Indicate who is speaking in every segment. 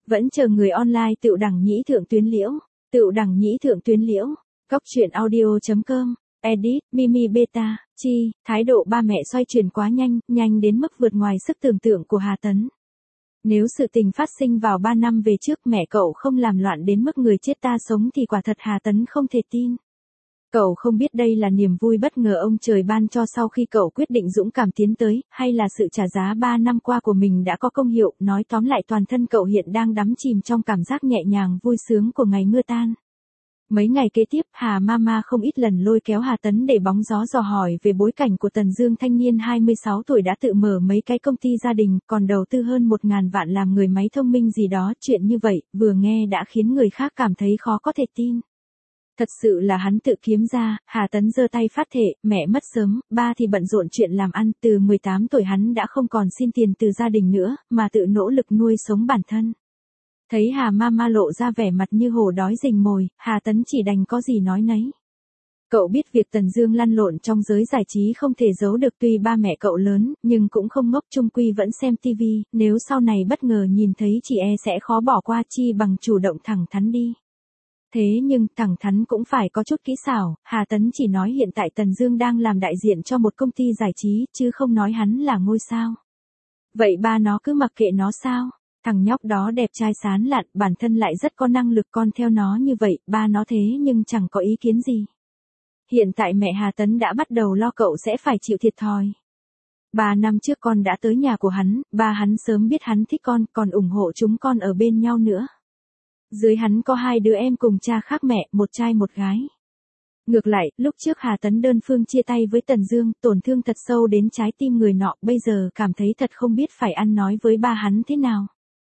Speaker 1: Vẫn chờ người online Tựu Đẳng Nhĩ Thượng Tuyến Liễu. Tựu Đẳng Nhĩ Thượng Tuyến Liễu. Góc truyện audio.com. Edit, Mimi Beta, Chi, thái độ ba mẹ xoay chuyển quá nhanh, nhanh đến mức vượt ngoài sức tưởng tượng của Hà Tấn. Nếu sự tình phát sinh vào 3 năm về trước mẹ cậu không làm loạn đến mức người chết ta sống thì quả thật Hà Tấn không thể tin. Cậu không biết đây là niềm vui bất ngờ ông trời ban cho sau khi cậu quyết định dũng cảm tiến tới, hay là sự trả giá 3 năm qua của mình đã có công hiệu, nói tóm lại toàn thân cậu hiện đang đắm chìm trong cảm giác nhẹ nhàng vui sướng của ngày mưa tan. Mấy ngày kế tiếp, Hà Mama không ít lần lôi kéo Hà Tấn để bóng gió dò hỏi về bối cảnh của Tần Dương thanh niên 26 tuổi đã tự mở mấy cái công ty gia đình, còn đầu tư hơn 1.000 vạn làm người máy thông minh gì đó, chuyện như vậy, vừa nghe đã khiến người khác cảm thấy khó có thể tin. Thật sự là hắn tự kiếm ra, Hà Tấn giơ tay phát thệ, mẹ mất sớm, ba thì bận rộn chuyện làm ăn, từ 18 tuổi hắn đã không còn xin tiền từ gia đình nữa, mà tự nỗ lực nuôi sống bản thân. Thấy Hà Mama lộ ra vẻ mặt như hổ đói rình mồi, Hà Tấn chỉ đành có gì nói nấy. Cậu biết việc Tần Dương lăn lộn trong giới giải trí không thể giấu được, tuy ba mẹ cậu lớn, nhưng cũng không ngốc, chung quy vẫn xem tivi, nếu sau này bất ngờ nhìn thấy chị sẽ khó bỏ qua, chi bằng chủ động thẳng thắn đi. Thế nhưng thẳng thắn cũng phải có chút kỹ xảo, Hà Tấn chỉ nói hiện tại Tần Dương đang làm đại diện cho một công ty giải trí, chứ không nói hắn là ngôi sao. Vậy ba nó cứ mặc kệ nó sao? Thằng nhóc đó đẹp trai sán lạn, bản thân lại rất có năng lực, con theo nó như vậy, ba nó thế nhưng chẳng có ý kiến gì. Hiện tại mẹ Hà Tấn đã bắt đầu lo cậu sẽ phải chịu thiệt thòi. 3 năm trước con đã tới nhà của hắn, ba hắn sớm biết hắn thích con, còn ủng hộ chúng con ở bên nhau nữa. Dưới hắn có 2 đứa em cùng cha khác mẹ, một trai một gái. Ngược lại, lúc trước Hà Tấn đơn phương chia tay với Tần Dương, tổn thương thật sâu đến trái tim người nọ, bây giờ cảm thấy thật không biết phải ăn nói với ba hắn thế nào.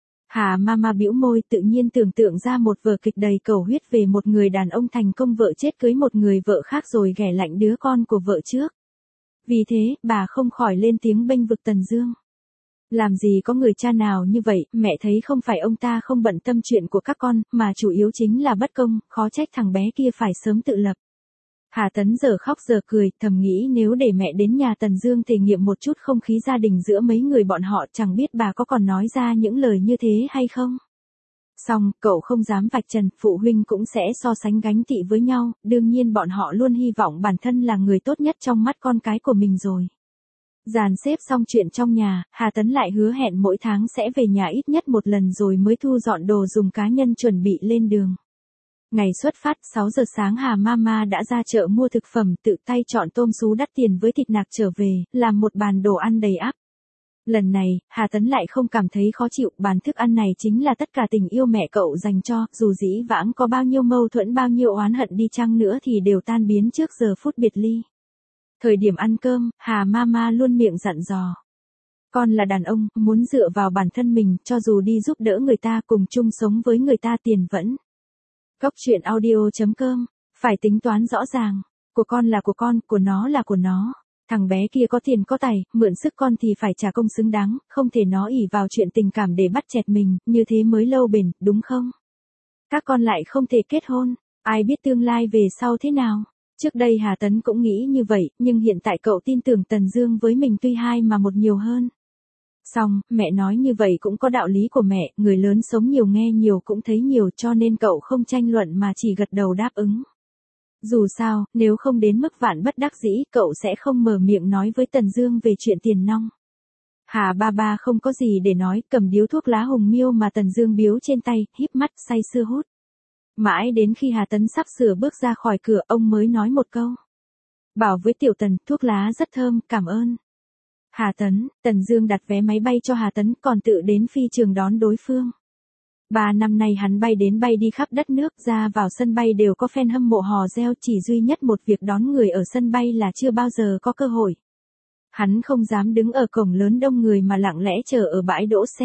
Speaker 1: Hà Mama bĩu môi, tự nhiên tưởng tượng ra một vở kịch đầy cầu huyết về một người đàn ông thành công vợ chết cưới một người vợ khác rồi ghẻ lạnh đứa con của vợ trước. Vì thế, bà không khỏi lên tiếng bênh vực Tần Dương. Làm gì có người cha nào như vậy, mẹ thấy không phải ông ta không bận tâm chuyện của các con, mà chủ yếu chính là bất công, khó trách thằng bé kia phải sớm tự lập. Hà Tấn giờ khóc giờ cười, thầm nghĩ nếu để mẹ đến nhà Tần Dương thể nghiệm một chút không khí gia đình giữa mấy người bọn họ, chẳng biết bà có còn nói ra những lời như thế hay không. Xong, cậu không dám vạch trần, phụ huynh cũng sẽ so sánh gánh tị với nhau, đương nhiên bọn họ luôn hy vọng bản thân là người tốt nhất trong mắt con cái của mình rồi. Dàn xếp xong chuyện trong nhà, Hà Tấn lại hứa hẹn mỗi tháng sẽ về nhà ít nhất một lần rồi mới thu dọn đồ dùng cá nhân chuẩn bị lên đường. Ngày xuất phát 6 giờ sáng Hà Mama đã ra chợ mua thực phẩm, tự tay chọn tôm sú đắt tiền với thịt nạc trở về, làm một bàn đồ ăn đầy ắp. Lần này, Hà Tấn lại không cảm thấy khó chịu, bàn thức ăn này chính là tất cả tình yêu mẹ cậu dành cho, dù dĩ vãng có bao nhiêu mâu thuẫn bao nhiêu oán hận đi chăng nữa thì đều tan biến trước giờ phút biệt ly. Thời điểm ăn cơm, Hà Mama luôn miệng dặn dò. Con là đàn ông, muốn dựa vào bản thân mình, cho dù đi giúp đỡ người ta cùng chung sống với người ta tiền vẫn. Góc truyện audio.com, phải tính toán rõ ràng, của con là của con, của nó là của nó. Thằng bé kia có tiền có tài, mượn sức con thì phải trả công xứng đáng, không thể nó ỷ vào chuyện tình cảm để bắt chẹt mình, như thế mới lâu bền, đúng không? Các con lại không thể kết hôn, ai biết tương lai về sau thế nào? Trước đây Hà Tấn cũng nghĩ như vậy, nhưng hiện tại cậu tin tưởng Tần Dương với mình tuy 2 mà 1 nhiều hơn. Xong, mẹ nói như vậy cũng có đạo lý của mẹ, người lớn sống nhiều nghe nhiều cũng thấy nhiều, cho nên cậu không tranh luận mà chỉ gật đầu đáp ứng. Dù sao, nếu không đến mức vạn bất đắc dĩ, cậu sẽ không mở miệng nói với Tần Dương về chuyện tiền nong. Hà Ba không có gì để nói, cầm điếu thuốc lá hùng miêu mà Tần Dương biếu trên tay, híp mắt say sưa hút. Mãi đến khi Hà Tấn sắp sửa bước ra khỏi cửa, ông mới nói một câu. Bảo với Tiểu Tần, thuốc lá rất thơm, cảm ơn. Hà Tấn, Tần Dương đặt vé máy bay cho Hà Tấn, còn tự đến phi trường đón đối phương. 3 năm nay hắn bay đến bay đi khắp đất nước, ra vào sân bay đều có fan hâm mộ hò reo, chỉ duy nhất một việc đón người ở sân bay là chưa bao giờ có cơ hội. Hắn không dám đứng ở cổng lớn đông người mà lặng lẽ chờ ở bãi đỗ xe.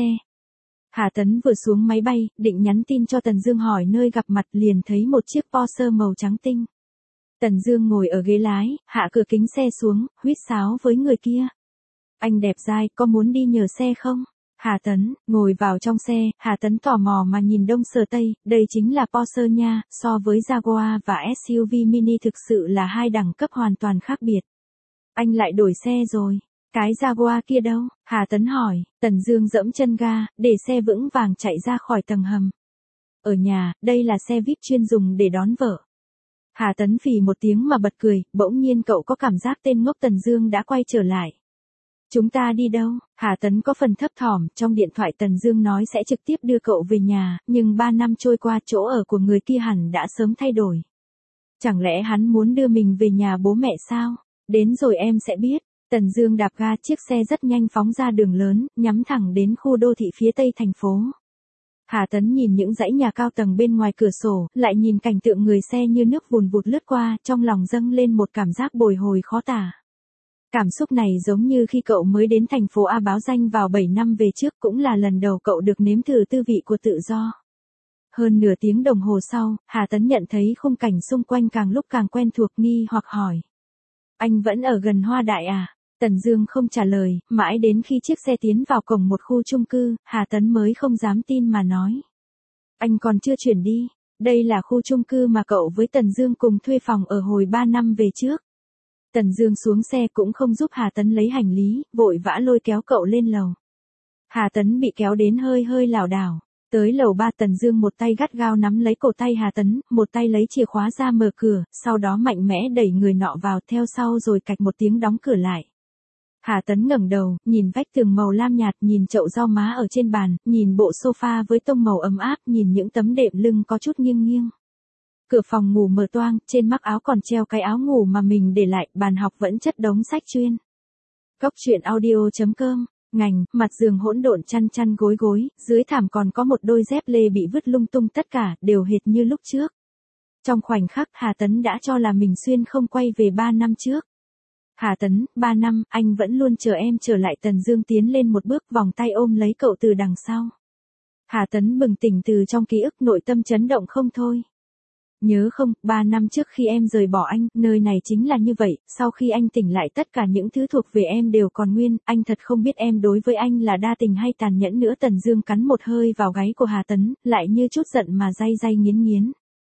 Speaker 1: Hà Tấn vừa xuống máy bay, định nhắn tin cho Tần Dương hỏi nơi gặp mặt, liền thấy một chiếc Porsche màu trắng tinh. Tần Dương ngồi ở ghế lái, hạ cửa kính xe xuống, huýt sáo với người kia. Anh đẹp dai, có muốn đi nhờ xe không? Hà Tấn, ngồi vào trong xe, Hà Tấn tò mò mà nhìn đông sờ tây, đây chính là Porsche nha, so với Jaguar và SUV mini thực sự là 2 đẳng cấp hoàn toàn khác biệt. Anh lại đổi xe rồi. Cái Jaguar kia đâu? Hà Tấn hỏi. Tần Dương giẫm chân ga, để xe vững vàng chạy ra khỏi tầng hầm. Ở nhà, đây là xe VIP chuyên dùng để đón vợ. Hà Tấn phì một tiếng mà bật cười, bỗng nhiên cậu có cảm giác tên ngốc Tần Dương đã quay trở lại. Chúng ta đi đâu? Hà Tấn có phần thấp thỏm, trong điện thoại Tần Dương nói sẽ trực tiếp đưa cậu về nhà, nhưng 3 năm trôi qua chỗ ở của người kia hẳn đã sớm thay đổi. Chẳng lẽ hắn muốn đưa mình về nhà bố mẹ sao? Đến rồi em sẽ biết. Tần Dương đạp ga, chiếc xe rất nhanh phóng ra đường lớn, nhắm thẳng đến khu đô thị phía tây thành phố. Hà Tấn nhìn những dãy nhà cao tầng bên ngoài cửa sổ, lại nhìn cảnh tượng người xe như nước vùn vụt lướt qua, trong lòng dâng lên một cảm giác bồi hồi khó tả. Cảm xúc này giống như khi cậu mới đến thành phố A báo danh vào 7 năm về trước, cũng là lần đầu cậu được nếm thử tư vị của tự do. Hơn nửa tiếng đồng hồ sau, Hà Tấn nhận thấy khung cảnh xung quanh càng lúc càng quen thuộc, nghi hoặc hỏi. Anh vẫn ở gần Hoa Đại à? Tần Dương không trả lời, mãi đến khi chiếc xe tiến vào cổng một khu chung cư, Hà Tấn mới không dám tin mà nói. Anh còn chưa chuyển đi, đây là khu chung cư mà cậu với Tần Dương cùng thuê phòng ở hồi 3 năm về trước. Tần Dương xuống xe cũng không giúp Hà Tấn lấy hành lý, vội vã lôi kéo cậu lên lầu. Hà Tấn bị kéo đến hơi hơi lảo đảo. Tới lầu 3, Tần Dương một tay gắt gao nắm lấy cổ tay Hà Tấn, một tay lấy chìa khóa ra mở cửa, sau đó mạnh mẽ đẩy người nọ vào, theo sau rồi cạch một tiếng đóng cửa lại. Hà Tấn ngẩng đầu, nhìn vách tường màu lam nhạt, nhìn chậu rau má ở trên bàn, nhìn bộ sofa với tông màu ấm áp, nhìn những tấm đệm lưng có chút nghiêng nghiêng. Cửa phòng ngủ mở toang, trên mắc áo còn treo cái áo ngủ mà mình để lại, bàn học vẫn chất đống sách chuyên. Cóc truyện audio.com. Ngành, mặt giường hỗn độn, chăn chăn gối gối, dưới thảm còn có một đôi dép lê bị vứt lung tung, tất cả đều hệt như lúc trước. Trong khoảnh khắc, Hà Tấn đã cho là mình xuyên không quay về 3 năm trước. Hà Tấn, 3 năm, anh vẫn luôn chờ em trở lại. Tần Dương tiến lên một bước, vòng tay ôm lấy cậu từ đằng sau. Hà Tấn bừng tỉnh từ trong ký ức, nội tâm chấn động không thôi. Nhớ không, 3 năm trước khi em rời bỏ anh, nơi này chính là như vậy, sau khi anh tỉnh lại tất cả những thứ thuộc về em đều còn nguyên, anh thật không biết em đối với anh là đa tình hay tàn nhẫn nữa. Tần Dương cắn một hơi vào gáy của Hà Tấn, lại như chút giận mà day day nghiến nghiến.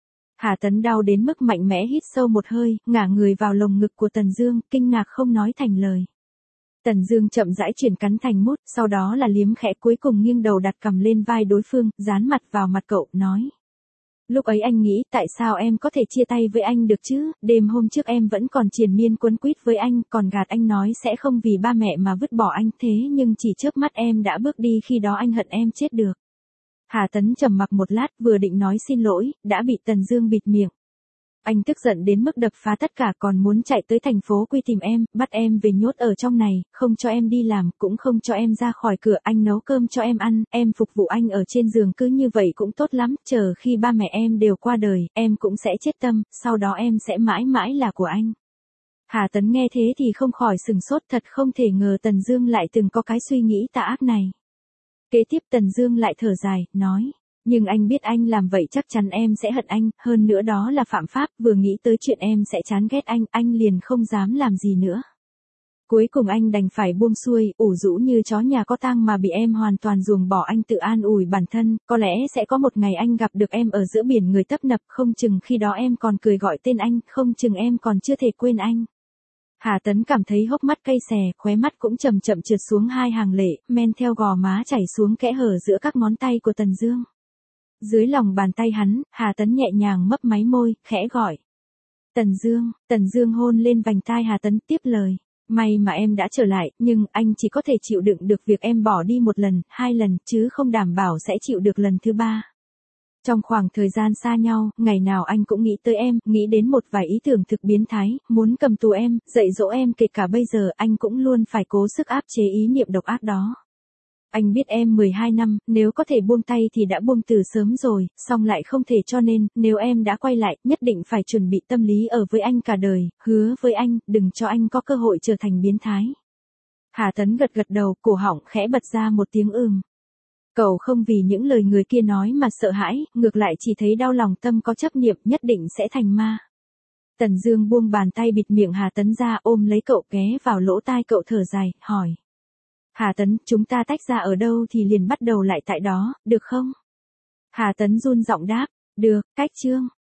Speaker 1: Hà Tấn đau đến mức mạnh mẽ hít sâu một hơi, ngả người vào lồng ngực của Tần Dương, kinh ngạc không nói thành lời. Tần Dương chậm rãi chuyển cắn thành mút, sau đó là liếm khẽ, cuối cùng nghiêng đầu đặt cằm lên vai đối phương, dán mặt vào mặt cậu, nói. Lúc ấy anh nghĩ tại sao em có thể chia tay với anh được chứ, đêm hôm trước em vẫn còn triền miên quấn quýt với anh, còn gạt anh nói sẽ không vì ba mẹ mà vứt bỏ anh, thế nhưng chỉ chớp mắt em đã bước đi, khi đó anh hận em chết được. Hà Tấn trầm mặc một lát, vừa định nói xin lỗi, đã bị Tần Dương bịt miệng. Anh tức giận đến mức đập phá tất cả, còn muốn chạy tới thành phố Quy tìm em, bắt em về nhốt ở trong này, không cho em đi làm, cũng không cho em ra khỏi cửa, anh nấu cơm cho em ăn, em phục vụ anh ở trên giường, cứ như vậy cũng tốt lắm, chờ khi ba mẹ em đều qua đời, em cũng sẽ chết tâm, sau đó em sẽ mãi mãi là của anh. Hà Tấn nghe thế thì không khỏi sừng sốt, thật không thể ngờ Tần Dương lại từng có cái suy nghĩ tà ác này. Kế tiếp Tần Dương lại thở dài, nói. Nhưng anh biết anh làm vậy chắc chắn em sẽ hận anh, hơn nữa đó là phạm pháp, vừa nghĩ tới chuyện em sẽ chán ghét anh liền không dám làm gì nữa. Cuối cùng anh đành phải buông xuôi, ủ rũ như chó nhà có tang mà bị em hoàn toàn ruồng bỏ. Anh tự an ủi bản thân, có lẽ sẽ có một ngày anh gặp được em ở giữa biển người tấp nập, không chừng khi đó em còn cười gọi tên anh, không chừng em còn chưa thể quên anh. Hà Tấn cảm thấy hốc mắt cay xè, khóe mắt cũng chậm chậm trượt xuống hai hàng lệ, men theo gò má chảy xuống kẽ hở giữa các ngón tay của Tần Dương. Dưới lòng bàn tay hắn, Hà Tấn nhẹ nhàng mấp máy môi, khẽ gọi. Tần Dương hôn lên vành tai Hà Tấn, tiếp lời. May mà em đã trở lại, nhưng anh chỉ có thể chịu đựng được việc em bỏ đi một lần, 2 lần, chứ không đảm bảo sẽ chịu được lần thứ 3. Trong khoảng thời gian xa nhau, ngày nào anh cũng nghĩ tới em, nghĩ đến một vài ý tưởng thực biến thái, muốn cầm tù em, dạy dỗ em, kể cả bây giờ anh cũng luôn phải cố sức áp chế ý niệm độc ác đó. Anh biết em 12 năm, nếu có thể buông tay thì đã buông từ sớm rồi, song lại không thể, cho nên, nếu em đã quay lại, nhất định phải chuẩn bị tâm lý ở với anh cả đời, hứa với anh, đừng cho anh có cơ hội trở thành biến thái. Hà Tấn gật gật đầu, cổ họng khẽ bật ra một tiếng Cậu không vì những lời người kia nói mà sợ hãi, ngược lại chỉ thấy đau lòng, tâm có chấp niệm nhất định sẽ thành ma. Tần Dương buông bàn tay bịt miệng Hà Tấn ra, ôm lấy cậu, ghé vào lỗ tai cậu thở dài, hỏi. Hà Tấn, chúng ta tách ra ở đâu thì liền bắt đầu lại tại đó, được không? Hà Tấn run giọng đáp, được, cách chương.